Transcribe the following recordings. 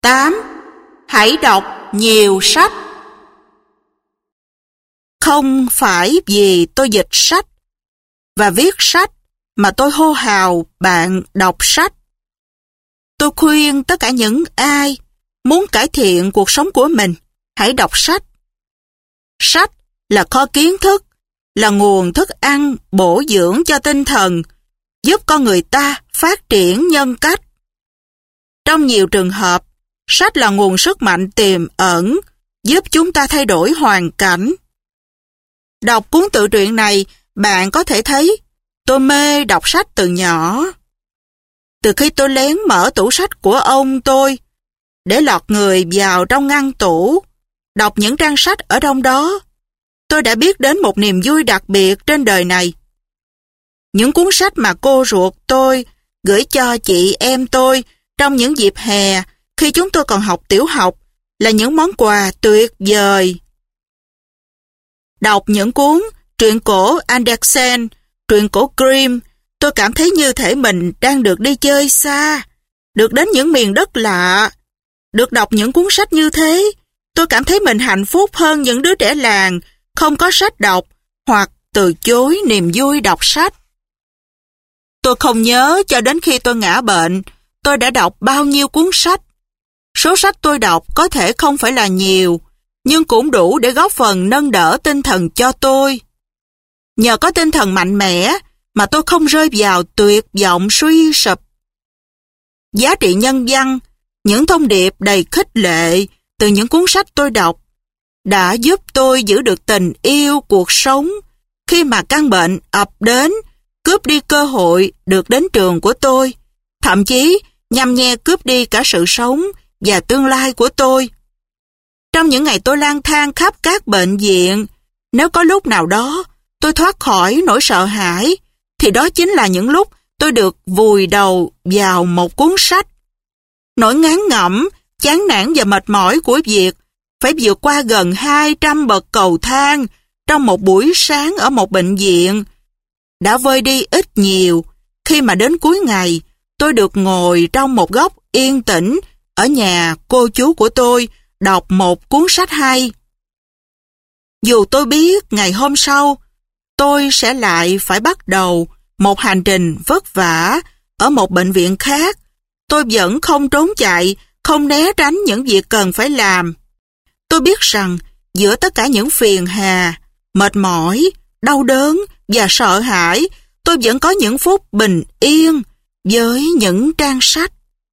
8. Hãy đọc nhiều sách. Không phải vì tôi dịch sách và viết sách mà tôi hô hào bạn đọc sách. Tôi khuyên tất cả những ai muốn cải thiện cuộc sống của mình, hãy đọc sách. Sách là kho kiến thức, là nguồn thức ăn bổ dưỡng cho tinh thần, giúp con người ta phát triển nhân cách. Trong nhiều trường hợp, sách là nguồn sức mạnh tiềm ẩn, giúp chúng ta thay đổi hoàn cảnh. Đọc cuốn tự truyện này, bạn có thể thấy tôi mê đọc sách từ nhỏ. Từ khi tôi lén mở tủ sách của ông tôi, để lọt người vào trong ngăn tủ, đọc những trang sách ở trong đó, tôi đã biết đến một niềm vui đặc biệt trên đời này. Những cuốn sách mà cô ruột tôi gửi cho chị em tôi trong những dịp hè khi chúng tôi còn học tiểu học là những món quà tuyệt vời. Đọc những cuốn truyện cổ Andersen, truyện cổ Grimm, tôi cảm thấy như thể mình đang được đi chơi xa, được đến những miền đất lạ. Được đọc những cuốn sách như thế, tôi cảm thấy mình hạnh phúc hơn những đứa trẻ làng không có sách đọc hoặc từ chối niềm vui đọc sách. Tôi không nhớ cho đến khi tôi ngã bệnh, tôi đã đọc bao nhiêu cuốn sách. Số sách tôi đọc có thể không phải là nhiều, nhưng cũng đủ để góp phần nâng đỡ tinh thần cho tôi. Nhờ có tinh thần mạnh mẽ mà tôi không rơi vào tuyệt vọng suy sụp. Giá trị nhân văn, những thông điệp đầy khích lệ từ những cuốn sách tôi đọc đã giúp tôi giữ được tình yêu cuộc sống khi mà căn bệnh ập đến, cướp đi cơ hội được đến trường của tôi, thậm chí nhằm nhẹ cướp đi cả sự sống và tương lai của tôi. Trong những ngày tôi lang thang khắp các bệnh viện, nếu có lúc nào đó tôi thoát khỏi nỗi sợ hãi, thì đó chính là những lúc tôi được vùi đầu vào một cuốn sách. Nỗi ngán ngẩm, chán nản và mệt mỏi của việc phải vượt qua gần 200 bậc cầu thang trong một buổi sáng ở một bệnh viện đã vơi đi ít nhiều khi mà đến cuối ngày tôi được ngồi trong một góc yên tĩnh ở nhà cô chú của tôi đọc một cuốn sách hay. Dù tôi biết ngày hôm sau tôi sẽ lại phải bắt đầu một hành trình vất vả ở một bệnh viện khác, tôi vẫn không trốn chạy, không né tránh những việc cần phải làm. Tôi biết rằng giữa tất cả những phiền hà, mệt mỏi, đau đớn và sợ hãi, tôi vẫn có những phút bình yên với những trang sách.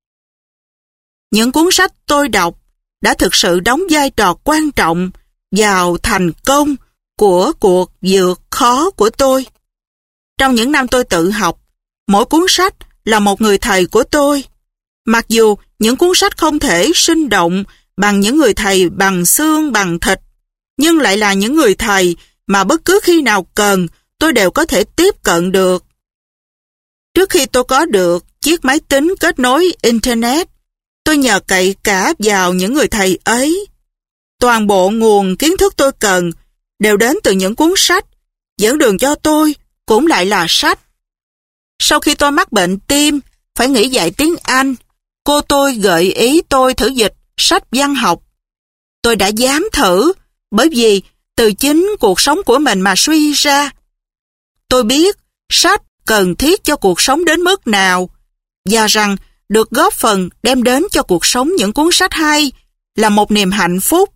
Những cuốn sách tôi đọc đã thực sự đóng vai trò quan trọng vào thành công của cuộc vượt khó của tôi. Trong những năm tôi tự học, mỗi cuốn sách là một người thầy của tôi. Mặc dù những cuốn sách không thể sinh động bằng những người thầy bằng xương bằng thịt, nhưng lại là những người thầy mà bất cứ khi nào cần tôi đều có thể tiếp cận được. Trước khi tôi có được chiếc máy tính kết nối Internet, tôi nhờ cậy cả vào những người thầy ấy. Toàn bộ nguồn kiến thức tôi cần đều đến từ những cuốn sách, dẫn đường cho tôi cũng lại là sách. Sau khi tôi mắc bệnh tim, phải nghỉ dạy tiếng Anh, cô tôi gợi ý tôi thử dịch sách văn học. Tôi đã dám thử, bởi vì từ chính cuộc sống của mình mà suy ra. Tôi biết sách cần thiết cho cuộc sống đến mức nào, và rằng được góp phần đem đến cho cuộc sống những cuốn sách hay là một niềm hạnh phúc.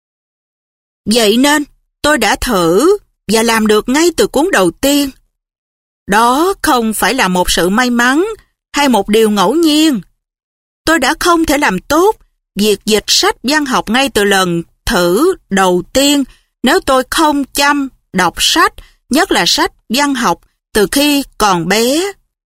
Vậy nên tôi đã thử và làm được ngay từ cuốn đầu tiên. Đó không phải là một sự may mắn hay một điều ngẫu nhiên. Tôi đã không thể làm tốt việc dịch sách văn học ngay từ lần thử đầu tiên nếu tôi không chăm đọc sách, nhất là sách văn học từ khi còn bé.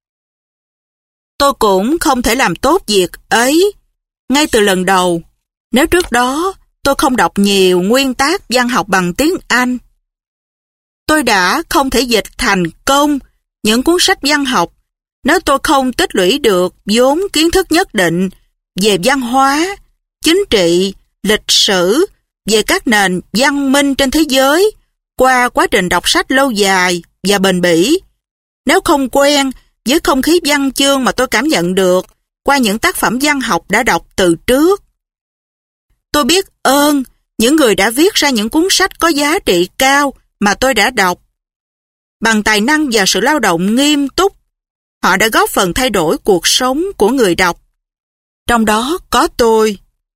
Tôi cũng không thể làm tốt việc ấy ngay từ lần đầu nếu trước đó tôi không đọc nhiều nguyên tác văn học bằng tiếng Anh. Tôi đã không thể dịch thành công những cuốn sách văn học nếu tôi không tích lũy được vốn kiến thức nhất định về văn hóa, chính trị, lịch sử, về các nền văn minh trên thế giới qua quá trình đọc sách lâu dài và bền bỉ. Nếu không quen với không khí văn chương mà tôi cảm nhận được qua những tác phẩm văn học đã đọc từ trước. Tôi biết ơn những người đã viết ra những cuốn sách có giá trị cao mà tôi đã đọc. Bằng tài năng và sự lao động nghiêm túc, họ đã góp phần thay đổi cuộc sống của người đọc. Trong đó có tôi.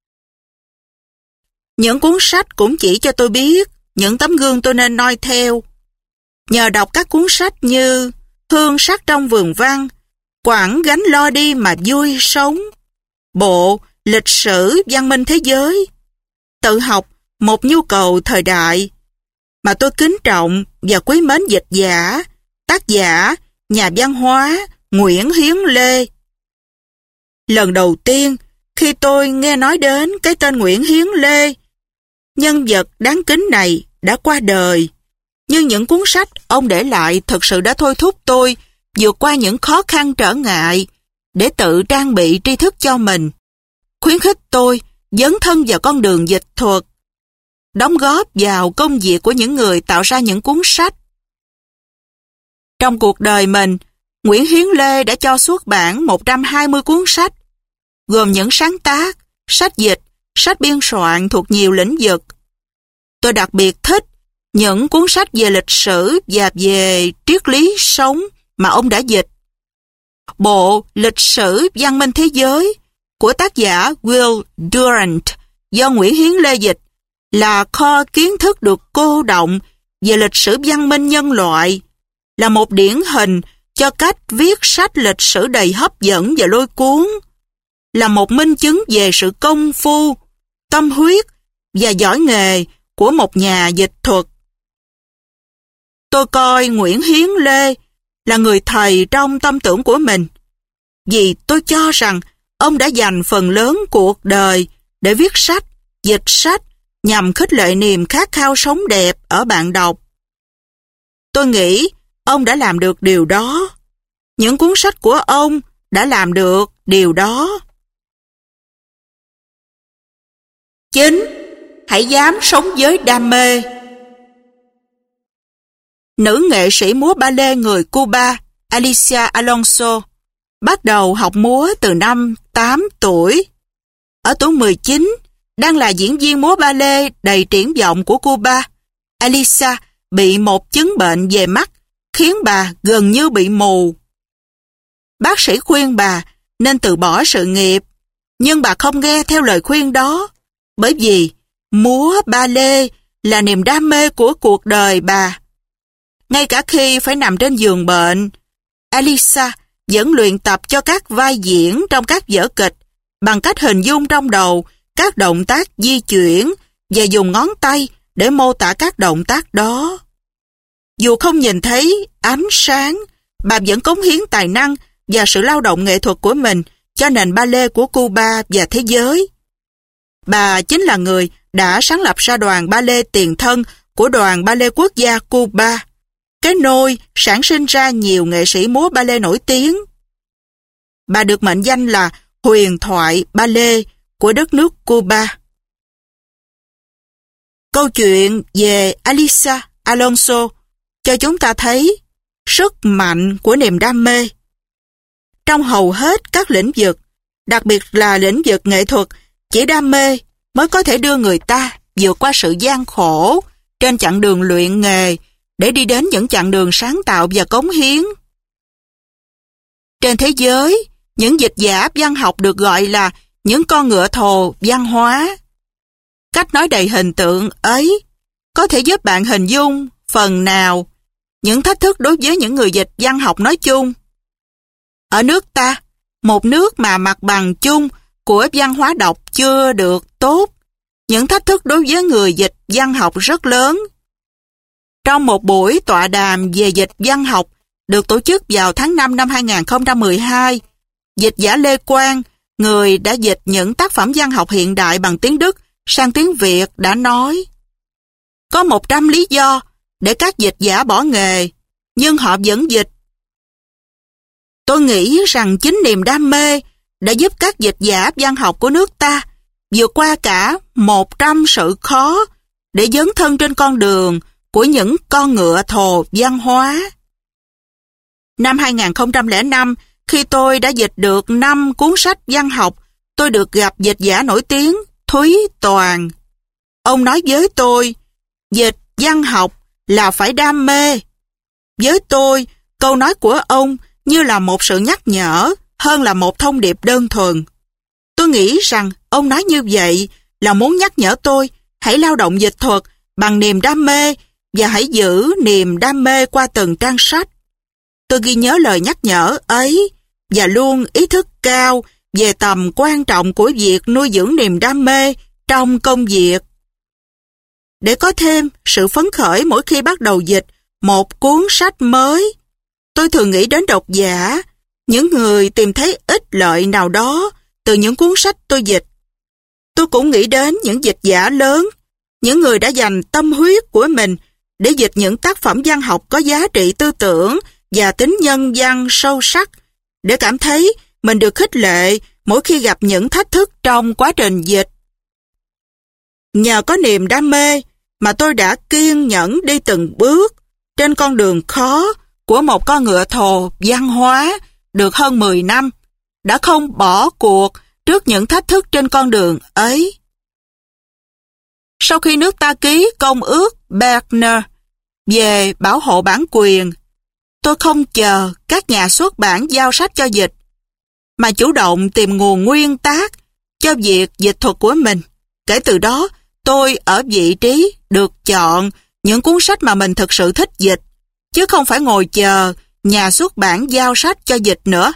Những cuốn sách cũng chỉ cho tôi biết những tấm gương tôi nên noi theo. Nhờ đọc các cuốn sách như Hương sắc trong vườn văn, Quẳng gánh lo đi mà vui sống, bộ Lịch sử văn minh thế giới, Tự học một nhu cầu thời đại, mà tôi kính trọng và quý mến dịch giả, tác giả, nhà văn hóa Nguyễn Hiến Lê. Lần đầu tiên khi tôi nghe nói đến cái tên Nguyễn Hiến Lê, nhân vật đáng kính này đã qua đời, nhưng những cuốn sách ông để lại thực sự đã thôi thúc tôi vượt qua những khó khăn trở ngại để tự trang bị tri thức cho mình, khuyến khích tôi dấn thân vào con đường dịch thuật, đóng góp vào công việc của những người tạo ra những cuốn sách. Trong cuộc đời mình, Nguyễn Hiến Lê đã cho xuất bản 120 cuốn sách, gồm những sáng tác, sách dịch, sách biên soạn thuộc nhiều lĩnh vực. Tôi đặc biệt thích những cuốn sách về lịch sử và về triết lý sống mà ông đã dịch. Bộ Lịch sử văn minh thế giới của tác giả Will Durant do Nguyễn Hiến Lê dịch là kho kiến thức được cô đọng về lịch sử văn minh nhân loại, là một điển hình cho cách viết sách lịch sử đầy hấp dẫn và lôi cuốn, là một minh chứng về sự công phu, tâm huyết và giỏi nghề của một nhà dịch thuật. Tôi coi Nguyễn Hiến Lê là người thầy trong tâm tưởng của mình, vì tôi cho rằng ông đã dành phần lớn cuộc đời để viết sách, dịch sách nhằm khích lệ niềm khát khao sống đẹp ở bạn đọc. Tôi nghĩ ông đã làm được điều đó. Những cuốn sách của ông đã làm được điều đó. 9. Hãy dám sống với đam mê. Nữ nghệ sĩ múa ballet người Cuba Alicia Alonso bắt đầu học múa từ năm 8 tuổi. Ở tuổi 19, đang là diễn viên múa ballet đầy triển vọng của Cuba, Alicia bị một chứng bệnh về mắt khiến bà gần như bị mù. Bác sĩ khuyên bà nên từ bỏ sự nghiệp, nhưng bà không nghe theo lời khuyên đó, bởi vì múa ballet là niềm đam mê của cuộc đời bà. Ngay cả khi phải nằm trên giường bệnh, Alicia vẫn luyện tập cho các vai diễn trong các vở kịch bằng cách hình dung trong đầu các động tác di chuyển và dùng ngón tay để mô tả các động tác đó. Dù không nhìn thấy ánh sáng, bà vẫn cống hiến tài năng và sự lao động nghệ thuật của mình cho nền ballet của Cuba và thế giới. Bà chính là người đã sáng lập ra đoàn ballet tiền thân của đoàn ballet quốc gia Cuba, cái nôi sản sinh ra nhiều nghệ sĩ múa ballet nổi tiếng. Bà được mệnh danh là huyền thoại ballet của đất nước Cuba. Câu chuyện về Alicia Alonso cho chúng ta thấy sức mạnh của niềm đam mê. Trong hầu hết các lĩnh vực, đặc biệt là lĩnh vực nghệ thuật, chỉ đam mê mới có thể đưa người ta vượt qua sự gian khổ trên chặng đường luyện nghề để đi đến những chặng đường sáng tạo và cống hiến. Trên thế giới, những dịch giả văn học được gọi là những con ngựa thồ văn hóa. Cách nói đầy hình tượng ấy có thể giúp bạn hình dung phần nào những thách thức đối với những người dịch văn học nói chung. Ở nước ta, một nước mà mặt bằng chung của văn hóa đọc chưa được tốt, những thách thức đối với người dịch văn học rất lớn. Trong một buổi tọa đàm về dịch văn học được tổ chức vào tháng 5 năm 2012, dịch giả Lê Quang, người đã dịch những tác phẩm văn học hiện đại bằng tiếng Đức sang tiếng Việt, đã nói: có 100 lý do để các dịch giả bỏ nghề, nhưng họ vẫn dịch. Tôi nghĩ rằng chính niềm đam mê đã giúp các dịch giả văn học của nước ta vượt qua cả 100 sự khó để dấn thân trên con đường của những con ngựa thồ văn hóa. Năm 2005, khi tôi đã dịch được 5 cuốn sách văn học, tôi được gặp dịch giả nổi tiếng Thúy Toàn. Ông nói với tôi, dịch văn học là phải đam mê. Với tôi, câu nói của ông như là một sự nhắc nhở hơn là một thông điệp đơn thuần. Tôi nghĩ rằng ông nói như vậy là muốn nhắc nhở tôi hãy lao động dịch thuật bằng niềm đam mê và hãy giữ niềm đam mê qua từng trang sách. Tôi ghi nhớ lời nhắc nhở ấy và luôn ý thức cao về tầm quan trọng của việc nuôi dưỡng niềm đam mê trong công việc. Để có thêm sự phấn khởi mỗi khi bắt đầu dịch một cuốn sách mới, tôi thường nghĩ đến độc giả, những người tìm thấy ích lợi nào đó từ những cuốn sách tôi dịch. Tôi cũng nghĩ đến những dịch giả lớn, những người đã dành tâm huyết của mình để dịch những tác phẩm văn học có giá trị tư tưởng và tính nhân văn sâu sắc, để cảm thấy mình được khích lệ mỗi khi gặp những thách thức trong quá trình dịch. Nhờ có niềm đam mê mà tôi đã kiên nhẫn đi từng bước trên con đường khó của một con ngựa thồ văn hóa được hơn 10 năm, đã không bỏ cuộc trước những thách thức trên con đường ấy. Sau khi nước ta ký Công ước Berner về bảo hộ bản quyền, tôi không chờ các nhà xuất bản giao sách cho dịch, mà chủ động tìm nguồn nguyên tác cho việc dịch thuật của mình. Kể từ đó, tôi ở vị trí được chọn những cuốn sách mà mình thực sự thích dịch, chứ không phải ngồi chờ nhà xuất bản giao sách cho dịch nữa.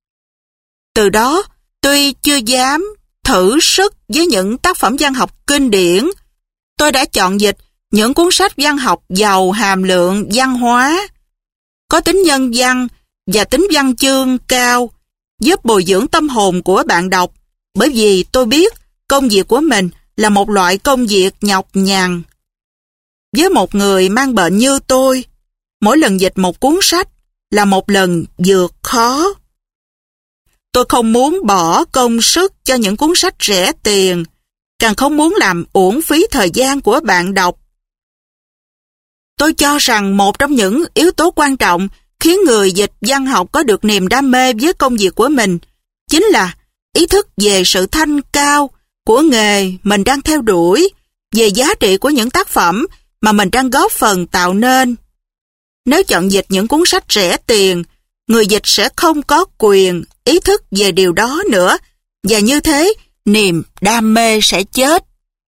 Từ đó, tuy chưa dám thử sức với những tác phẩm văn học kinh điển, tôi đã chọn dịch những cuốn sách văn học giàu hàm lượng văn hóa, có tính nhân văn và tính văn chương cao, giúp bồi dưỡng tâm hồn của bạn đọc, bởi vì tôi biết công việc của mình là một loại công việc nhọc nhằn. Với một người mang bệnh như tôi, mỗi lần dịch một cuốn sách là một lần vượt khó. Tôi không muốn bỏ công sức cho những cuốn sách rẻ tiền, càng không muốn làm uổng phí thời gian của bạn đọc. Tôi cho rằng một trong những yếu tố quan trọng khiến người dịch văn học có được niềm đam mê với công việc của mình chính là ý thức về sự thanh cao của nghề mình đang theo đuổi, về giá trị của những tác phẩm mà mình đang góp phần tạo nên. Nếu chọn dịch những cuốn sách rẻ tiền, người dịch sẽ không có quyền ý thức về điều đó nữa, và như thế, niềm đam mê sẽ chết.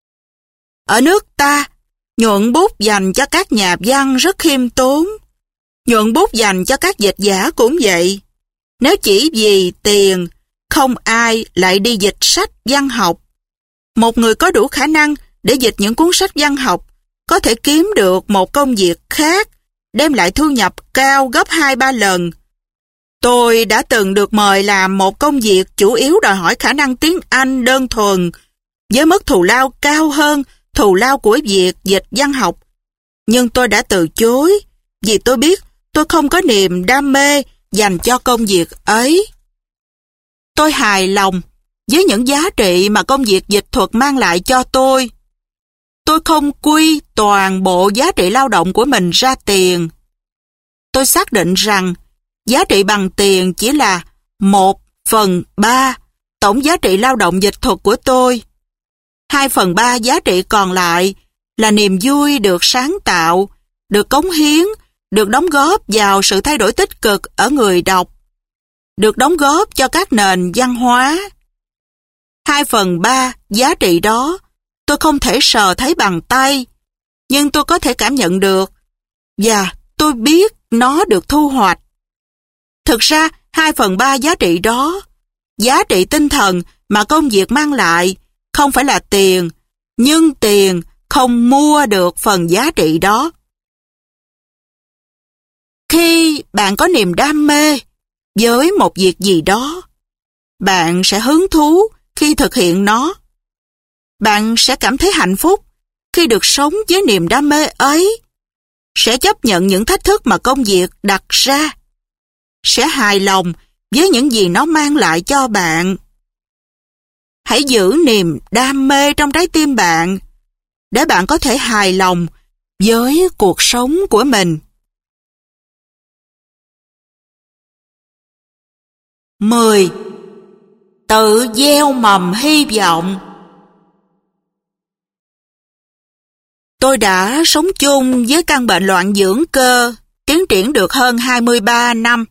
Ở nước ta, nhuận bút dành cho các nhà văn rất khiêm tốn. Nhuận bút dành cho các dịch giả cũng vậy. Nếu chỉ vì tiền, không ai lại đi dịch sách văn học. Một người có đủ khả năng để dịch những cuốn sách văn học có thể kiếm được một công việc khác, đem lại thu nhập cao gấp 2-3 lần. Tôi đã từng được mời làm một công việc chủ yếu đòi hỏi khả năng tiếng Anh đơn thuần, với mức thù lao cao hơn thù lao của việc dịch văn học. Nhưng tôi đã từ chối, vì tôi biết tôi không có niềm đam mê dành cho công việc ấy. Tôi hài lòng với những giá trị mà công việc dịch thuật mang lại cho tôi. Tôi không quy toàn bộ giá trị lao động của mình ra tiền. Tôi xác định rằng giá trị bằng tiền chỉ là 1/3 tổng giá trị lao động dịch thuật của tôi. 2/3 giá trị còn lại là niềm vui được sáng tạo, được cống hiến, được đóng góp vào sự thay đổi tích cực ở người đọc, được đóng góp cho các nền văn hóa. 2/3 giá trị đó tôi không thể sờ thấy bằng tay, nhưng tôi có thể cảm nhận được, và tôi biết nó được thu hoạch. Thực ra, 2/3 giá trị đó, giá trị tinh thần mà công việc mang lại, không phải là tiền, nhưng tiền không mua được phần giá trị đó. Khi bạn có niềm đam mê với một việc gì đó, bạn sẽ hứng thú khi thực hiện nó. Bạn sẽ cảm thấy hạnh phúc khi được sống với niềm đam mê ấy, sẽ chấp nhận những thách thức mà công việc đặt ra, sẽ hài lòng với những gì nó mang lại cho bạn. Hãy giữ niềm đam mê trong trái tim bạn, để bạn có thể hài lòng với cuộc sống của mình. 10. Tự gieo mầm hy vọng. Tôi đã sống chung với căn bệnh loạn dưỡng cơ, tiến triển được hơn 23 năm.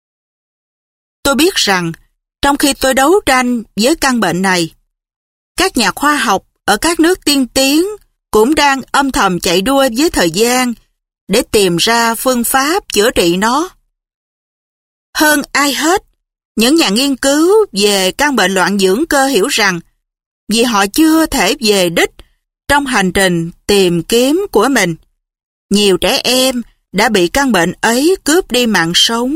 Tôi biết rằng, trong khi tôi đấu tranh với căn bệnh này, các nhà khoa học ở các nước tiên tiến cũng đang âm thầm chạy đua với thời gian để tìm ra phương pháp chữa trị nó. Hơn ai hết, những nhà nghiên cứu về căn bệnh loạn dưỡng cơ hiểu rằng vì họ chưa thể về đích trong hành trình tìm kiếm của mình, nhiều trẻ em đã bị căn bệnh ấy cướp đi mạng sống.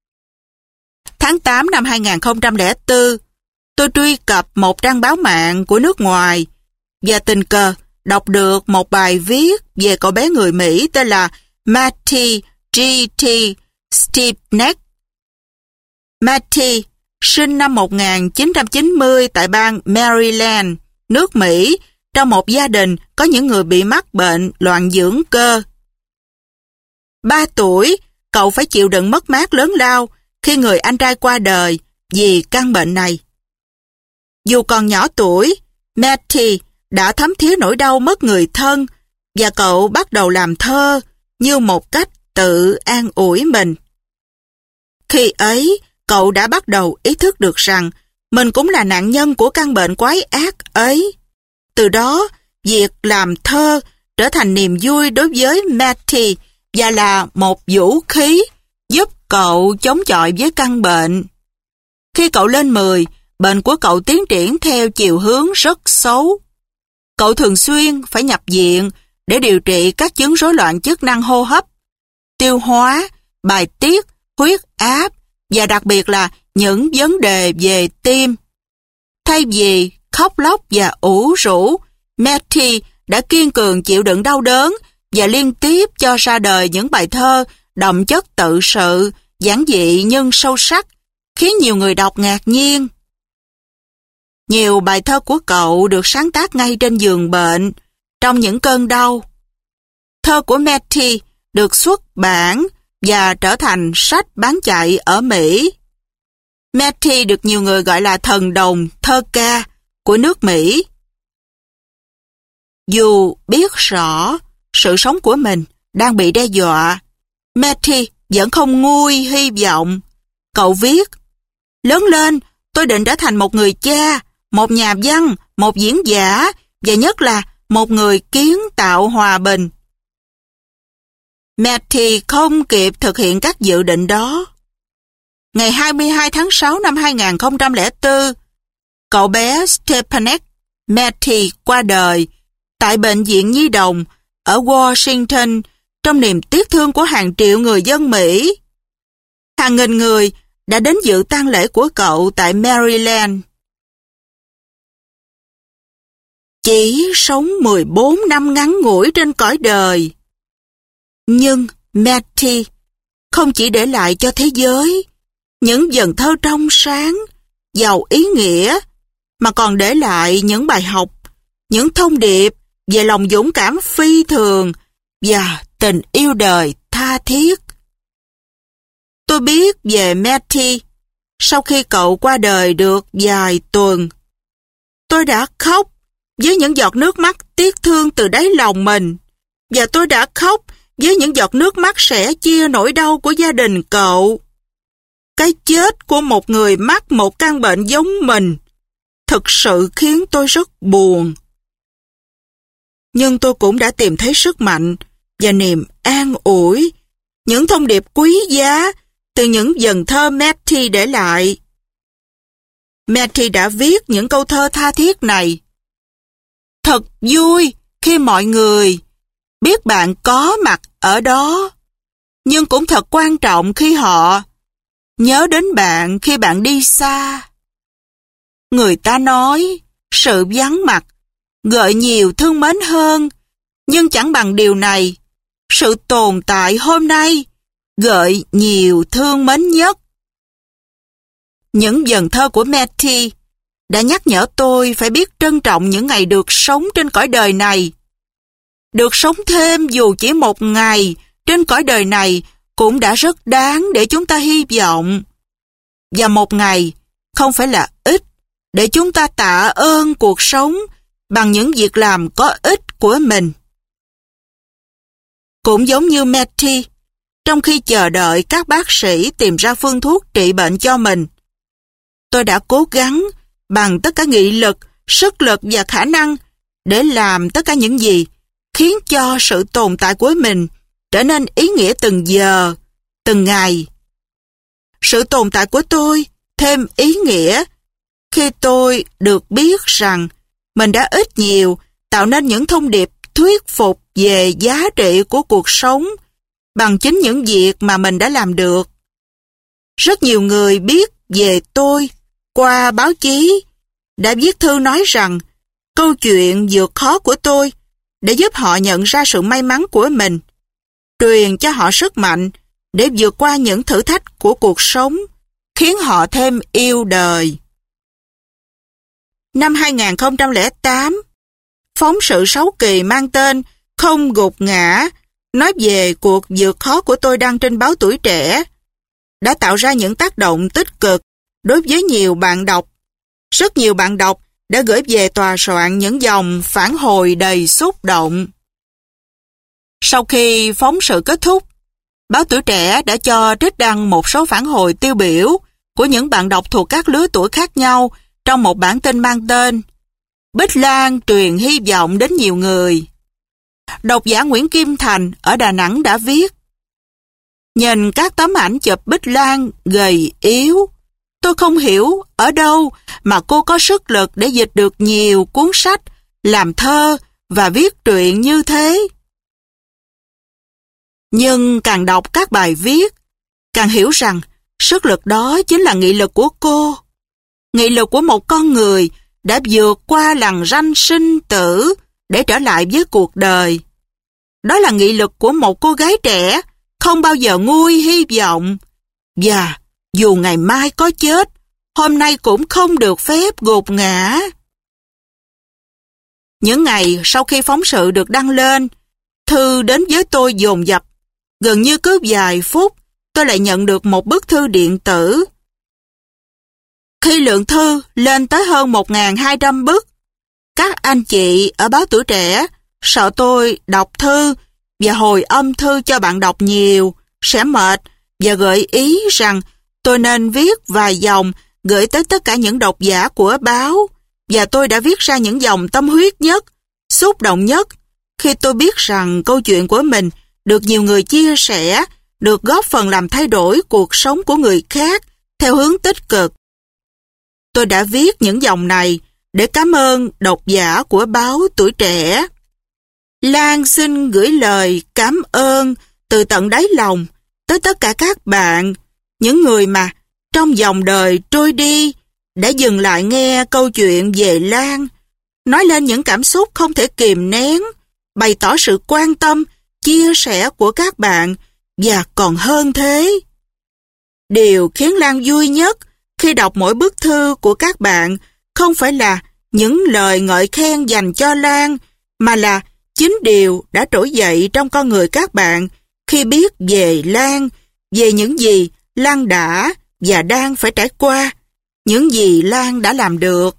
Tháng 8 năm 2004, tôi truy cập một trang báo mạng của nước ngoài và tình cờ đọc được một bài viết về cậu bé người Mỹ tên là Matty G.T. Stepniak. Matty sinh năm 1990 tại bang Maryland, nước Mỹ, trong một gia đình có những người bị mắc bệnh loạn dưỡng cơ. 3 tuổi, cậu phải chịu đựng mất mát lớn lao khi người anh trai qua đời vì căn bệnh này. Dù còn nhỏ tuổi, Matty đã thấm thía nỗi đau mất người thân và cậu bắt đầu làm thơ như một cách tự an ủi mình. Khi ấy, cậu đã bắt đầu ý thức được rằng mình cũng là nạn nhân của căn bệnh quái ác ấy. Từ đó, việc làm thơ trở thành niềm vui đối với Matty và là một vũ khí giúp cậu chống chọi với căn bệnh. Khi cậu lên 10, bệnh của cậu tiến triển theo chiều hướng rất xấu. Cậu thường xuyên phải nhập viện để điều trị các chứng rối loạn chức năng hô hấp, tiêu hóa, bài tiết, huyết áp và đặc biệt là những vấn đề về tim. Thay vì khóc lóc và ủ rũ, Matty đã kiên cường chịu đựng đau đớn và liên tiếp cho ra đời những bài thơ đậm chất tự sự, giản dị nhưng sâu sắc, khiến nhiều người đọc ngạc nhiên. Nhiều bài thơ của cậu được sáng tác ngay trên giường bệnh, trong những cơn đau. Thơ của Matty được xuất bản và trở thành sách bán chạy ở Mỹ. Matty được nhiều người gọi là thần đồng thơ ca của nước Mỹ. Dù biết rõ sự sống của mình đang bị đe dọa, Matty vẫn không nguôi hy vọng. Cậu viết, lớn lên, tôi định trở thành một người cha, một nhà văn, một diễn giả và nhất là một người kiến tạo hòa bình. Matty không kịp thực hiện các dự định đó. Ngày 22 tháng 6 năm 2004, cậu bé Stepniak Matty qua đời tại Bệnh viện Nhi đồng ở Washington trong niềm tiếc thương của hàng triệu người dân Mỹ. Hàng nghìn người đã đến dự tang lễ của cậu tại Maryland. Chỉ sống 14 năm ngắn ngủi trên cõi đời. Nhưng Matty không chỉ để lại cho thế giới những dần thơ trong sáng, giàu ý nghĩa, mà còn để lại những bài học, những thông điệp về lòng dũng cảm phi thường và tình yêu đời tha thiết. Tôi biết về Matty sau khi cậu qua đời được vài tuần. Tôi đã khóc với những giọt nước mắt tiếc thương từ đáy lòng mình, và tôi đã khóc với những giọt nước mắt sẻ chia nỗi đau của gia đình cậu. Cái chết của một người mắc một căn bệnh giống mình thực sự khiến tôi rất buồn. Nhưng tôi cũng đã tìm thấy sức mạnh và niềm an ủi, những thông điệp quý giá từ những dần thơ Matty để lại. Matty đã viết những câu thơ tha thiết này. Thật vui khi mọi người biết bạn có mặt ở đó, nhưng cũng thật quan trọng khi họ nhớ đến bạn khi bạn đi xa. Người ta nói sự vắng mặt gợi nhiều thương mến hơn, nhưng chẳng bằng điều này, sự tồn tại hôm nay gợi nhiều thương mến nhất. Những dần thơ của Matty đã nhắc nhở tôi phải biết trân trọng những ngày được sống trên cõi đời này. Được sống thêm dù chỉ một ngày trên cõi đời này cũng đã rất đáng để chúng ta hy vọng. Và một ngày không phải là ít để chúng ta tạ ơn cuộc sống bằng những việc làm có ích của mình. Cũng giống như Matty, trong khi chờ đợi các bác sĩ tìm ra phương thuốc trị bệnh cho mình, tôi đã cố gắng bằng tất cả nghị lực, sức lực và khả năng để làm tất cả những gì khiến cho sự tồn tại của mình trở nên ý nghĩa từng giờ, từng ngày. Sự tồn tại của tôi thêm ý nghĩa khi tôi được biết rằng mình đã ít nhiều tạo nên những thông điệp thuyết phục về giá trị của cuộc sống bằng chính những việc mà mình đã làm được. Rất nhiều người biết về tôi qua báo chí đã viết thư nói rằng câu chuyện vượt khó của tôi để giúp họ nhận ra sự may mắn của mình, truyền cho họ sức mạnh để vượt qua những thử thách của cuộc sống, khiến họ thêm yêu đời. Năm 2008, phóng sự 6 kỳ mang tên Không gục ngã, nói về cuộc vượt khó của tôi đăng trên báo Tuổi Trẻ, đã tạo ra những tác động tích cực đối với nhiều bạn đọc. Rất nhiều bạn đọc đã gửi về tòa soạn những dòng phản hồi đầy xúc động. Sau khi phóng sự kết thúc, báo Tuổi Trẻ đã cho trích đăng một số phản hồi tiêu biểu của những bạn đọc thuộc các lứa tuổi khác nhau trong một bản tin mang tên Bích Lan truyền hy vọng đến nhiều người. Độc giả Nguyễn Kim Thành ở Đà Nẵng đã viết: nhìn các tấm ảnh chụp Bích Lan gầy yếu, tôi không hiểu ở đâu mà cô có sức lực để dịch được nhiều cuốn sách, làm thơ và viết truyện như thế. Nhưng càng đọc các bài viết, càng hiểu rằng sức lực đó chính là nghị lực của cô. Nghị lực của một con người đã vượt qua lằn ranh sinh tử để trở lại với cuộc đời. Đó là nghị lực của một cô gái trẻ không bao giờ nguôi hy vọng. Và dù ngày mai có chết, hôm nay cũng không được phép gục ngã. Những ngày sau khi phóng sự được đăng lên, thư đến với tôi dồn dập. Gần như cứ vài phút, tôi lại nhận được một bức thư điện tử. Khi lượng thư lên tới hơn 1.200 bức, các anh chị ở báo Tuổi Trẻ sợ tôi đọc thư và hồi âm thư cho bạn đọc nhiều, sẽ mệt, và gợi ý rằng tôi nên viết vài dòng gửi tới tất cả những độc giả của báo, và tôi đã viết ra những dòng tâm huyết nhất, xúc động nhất khi tôi biết rằng câu chuyện của mình được nhiều người chia sẻ, được góp phần làm thay đổi cuộc sống của người khác theo hướng tích cực. Tôi đã viết những dòng này để cảm ơn độc giả của báo Tuổi Trẻ. Lan xin gửi lời cảm ơn từ tận đáy lòng tới tất cả các bạn, những người mà trong dòng đời trôi đi đã dừng lại nghe câu chuyện về Lan, nói lên những cảm xúc không thể kìm nén, bày tỏ sự quan tâm, chia sẻ của các bạn, và còn hơn thế. Điều khiến Lan vui nhất khi đọc mỗi bức thư của các bạn không phải là những lời ngợi khen dành cho Lan, mà là chính điều đã trỗi dậy trong con người các bạn khi biết về Lan, về những gì Lan đã và đang phải trải qua, những gì Lan đã làm được.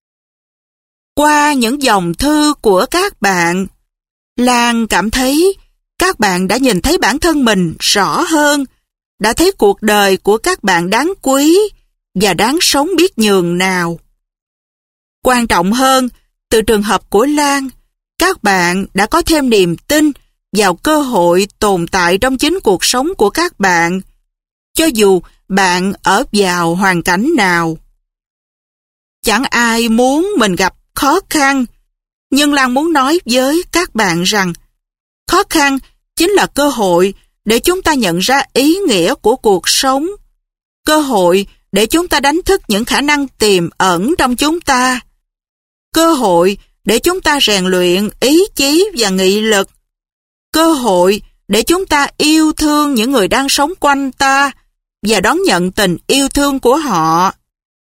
Qua những dòng thư của các bạn, Lan cảm thấy các bạn đã nhìn thấy bản thân mình rõ hơn, đã thấy cuộc đời của các bạn đáng quý và đáng sống biết nhường nào. Quan trọng hơn, từ trường hợp của Lan, các bạn đã có thêm niềm tin vào cơ hội tồn tại trong chính cuộc sống của các bạn, cho dù bạn ở vào hoàn cảnh nào. Chẳng ai muốn mình gặp khó khăn, nhưng Lan muốn nói với các bạn rằng khó khăn chính là cơ hội để chúng ta nhận ra ý nghĩa của cuộc sống, cơ hội để chúng ta đánh thức những khả năng tiềm ẩn trong chúng ta, cơ hội để chúng ta rèn luyện ý chí và nghị lực, cơ hội để chúng ta yêu thương những người đang sống quanh ta và đón nhận tình yêu thương của họ.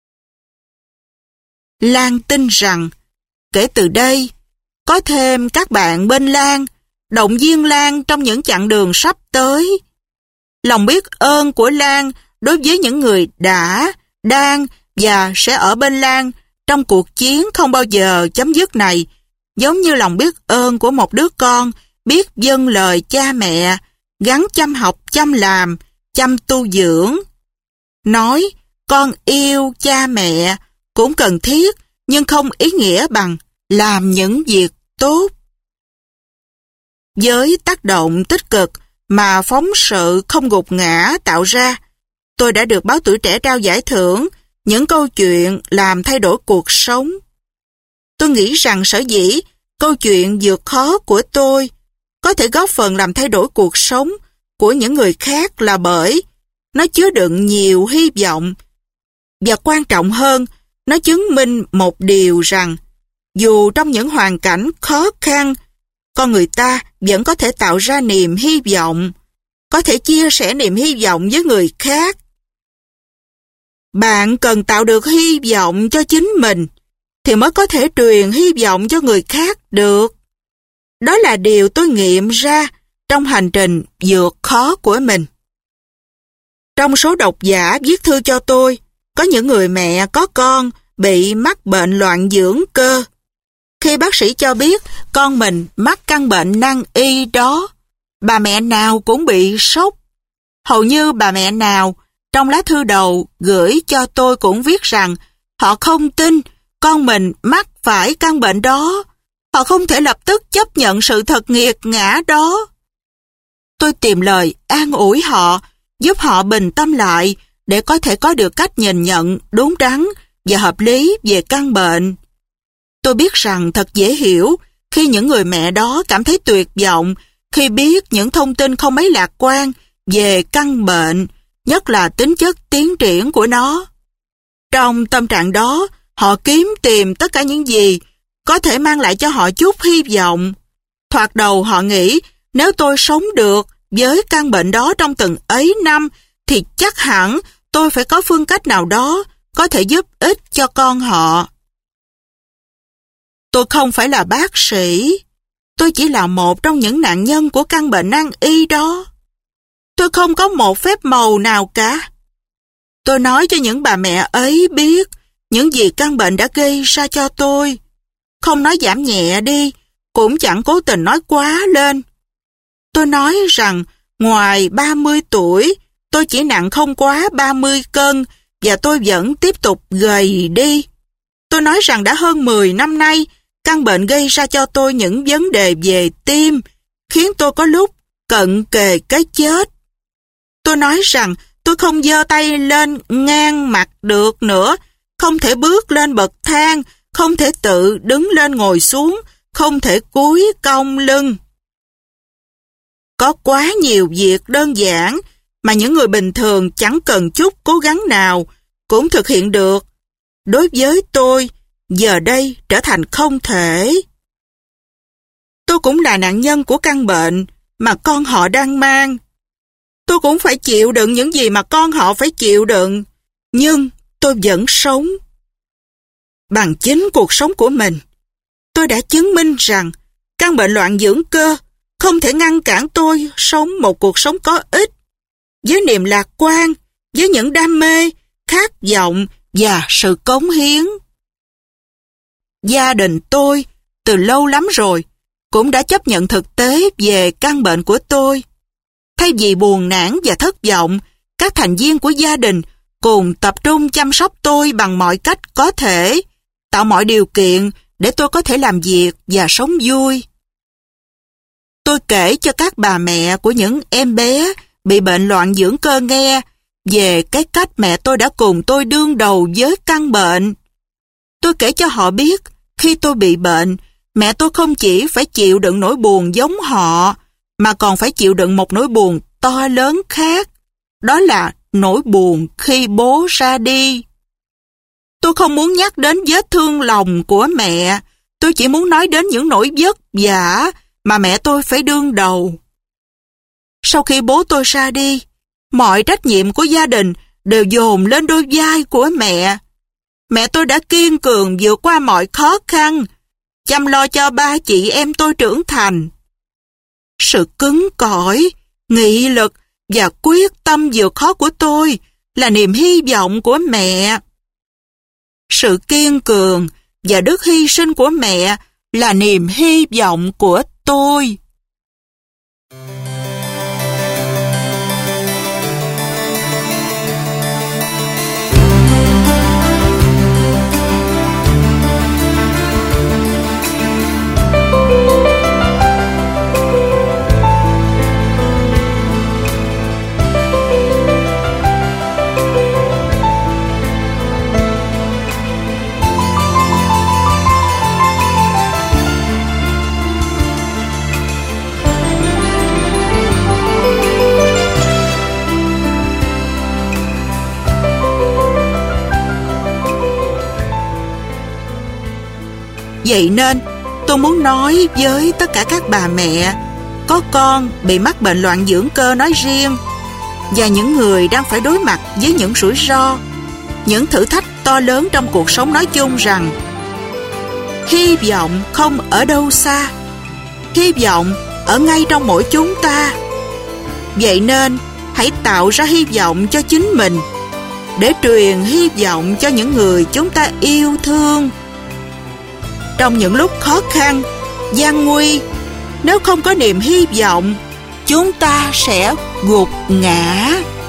Lan tin rằng kể từ đây, có thêm các bạn bên Lan, động viên Lan trong những chặng đường sắp tới. Lòng biết ơn của Lan đối với những người đã, đang và sẽ ở bên Lan trong cuộc chiến không bao giờ chấm dứt này, giống như lòng biết ơn của một đứa con biết vâng lời cha mẹ, gắng chăm học, chăm làm, chăm tu dưỡng. Nói con yêu cha mẹ cũng cần thiết, nhưng không ý nghĩa bằng làm những việc tốt. Với tác động tích cực mà phóng sự không gục ngã tạo ra, tôi đã được báo Tuổi Trẻ trao giải thưởng những câu chuyện làm thay đổi cuộc sống. Tôi nghĩ rằng sở dĩ câu chuyện vượt khó của tôi có thể góp phần làm thay đổi cuộc sống của những người khác là bởi nó chứa đựng nhiều hy vọng, và quan trọng hơn, nó chứng minh một điều rằng dù trong những hoàn cảnh khó khăn, con người ta vẫn có thể tạo ra niềm hy vọng, có thể chia sẻ niềm hy vọng với người khác. Bạn cần tạo được hy vọng cho chính mình, thì mới có thể truyền hy vọng cho người khác được. Đó là điều tôi nghiệm ra trong hành trình vượt khó của mình. Trong số độc giả viết thư cho tôi, có những người mẹ có con bị mắc bệnh loạn dưỡng cơ. Khi bác sĩ cho biết con mình mắc căn bệnh nan y đó, bà mẹ nào cũng bị sốc. Hầu như bà mẹ nào trong lá thư đầu gửi cho tôi cũng viết rằng họ không tin con mình mắc phải căn bệnh đó. Họ không thể lập tức chấp nhận sự thật nghiệt ngã đó. Tôi tìm lời an ủi họ, giúp họ bình tâm lại để có thể có được cách nhìn nhận đúng đắn và hợp lý về căn bệnh. Tôi biết rằng thật dễ hiểu khi những người mẹ đó cảm thấy tuyệt vọng khi biết những thông tin không mấy lạc quan về căn bệnh, nhất là tính chất tiến triển của nó. Trong tâm trạng đó, họ kiếm tìm tất cả những gì có thể mang lại cho họ chút hy vọng. Thoạt đầu họ nghĩ nếu tôi sống được với căn bệnh đó trong từng ấy năm thì chắc hẳn tôi phải có phương cách nào đó có thể giúp ích cho con họ. Tôi không phải là bác sĩ, tôi chỉ là một trong những nạn nhân của căn bệnh nan y đó. Tôi không có một phép màu nào cả. Tôi nói cho những bà mẹ ấy biết những gì căn bệnh đã gây ra cho tôi. Không nói giảm nhẹ đi, cũng chẳng cố tình nói quá lên. Tôi nói rằng ngoài 30 tuổi, tôi chỉ nặng không quá 30 cân và tôi vẫn tiếp tục gầy đi. Tôi nói rằng đã hơn 10 năm nay, căn bệnh gây ra cho tôi những vấn đề về tim, khiến tôi có lúc cận kề cái chết. Tôi nói rằng tôi không giơ tay lên ngang mặt được nữa, không thể bước lên bậc thang, không thể tự đứng lên ngồi xuống, không thể cúi cong lưng. Có quá nhiều việc đơn giản mà những người bình thường chẳng cần chút cố gắng nào cũng thực hiện được. Đối với tôi, giờ đây trở thành không thể. Tôi cũng là nạn nhân của căn bệnh mà con họ đang mang. Tôi cũng phải chịu đựng những gì mà con họ phải chịu đựng, nhưng tôi vẫn sống. Bằng chính cuộc sống của mình, tôi đã chứng minh rằng căn bệnh loạn dưỡng cơ không thể ngăn cản tôi sống một cuộc sống có ích, với niềm lạc quan, với những đam mê, khát vọng và sự cống hiến. Gia đình tôi từ lâu lắm rồi cũng đã chấp nhận thực tế về căn bệnh của tôi. Thay vì buồn nản và thất vọng, các thành viên của gia đình cùng tập trung chăm sóc tôi bằng mọi cách có thể, tạo mọi điều kiện để tôi có thể làm việc và sống vui. Tôi kể cho các bà mẹ của những em bé bị bệnh loạn dưỡng cơ nghe về cái cách mẹ tôi đã cùng tôi đương đầu với căn bệnh. Tôi kể cho họ biết khi tôi bị bệnh, mẹ tôi không chỉ phải chịu đựng nỗi buồn giống họ, mà còn phải chịu đựng một nỗi buồn to lớn khác. Đó là nỗi buồn khi bố ra đi. Tôi không muốn nhắc đến vết thương lòng của mẹ, tôi chỉ muốn nói đến những nỗi vất vả mà mẹ tôi phải đương đầu. Sau khi bố tôi ra đi, mọi trách nhiệm của gia đình đều dồn lên đôi vai của mẹ. Mẹ tôi đã kiên cường vượt qua mọi khó khăn, chăm lo cho ba chị em tôi trưởng thành. Sự cứng cỏi, nghị lực và quyết tâm vượt khó của tôi là niềm hy vọng của mẹ. Sự kiên cường và đức hy sinh của mẹ là niềm hy vọng của tôi. Vậy nên tôi muốn nói với tất cả các bà mẹ có con bị mắc bệnh loạn dưỡng cơ nói riêng, và những người đang phải đối mặt với những rủi ro, những thử thách to lớn trong cuộc sống nói chung rằng hy vọng không ở đâu xa, hy vọng ở ngay trong mỗi chúng ta. Vậy nên hãy tạo ra hy vọng cho chính mình để truyền hy vọng cho những người chúng ta yêu thương. Trong những lúc khó khăn, gian nguy, nếu không có niềm hy vọng, chúng ta sẽ gục ngã.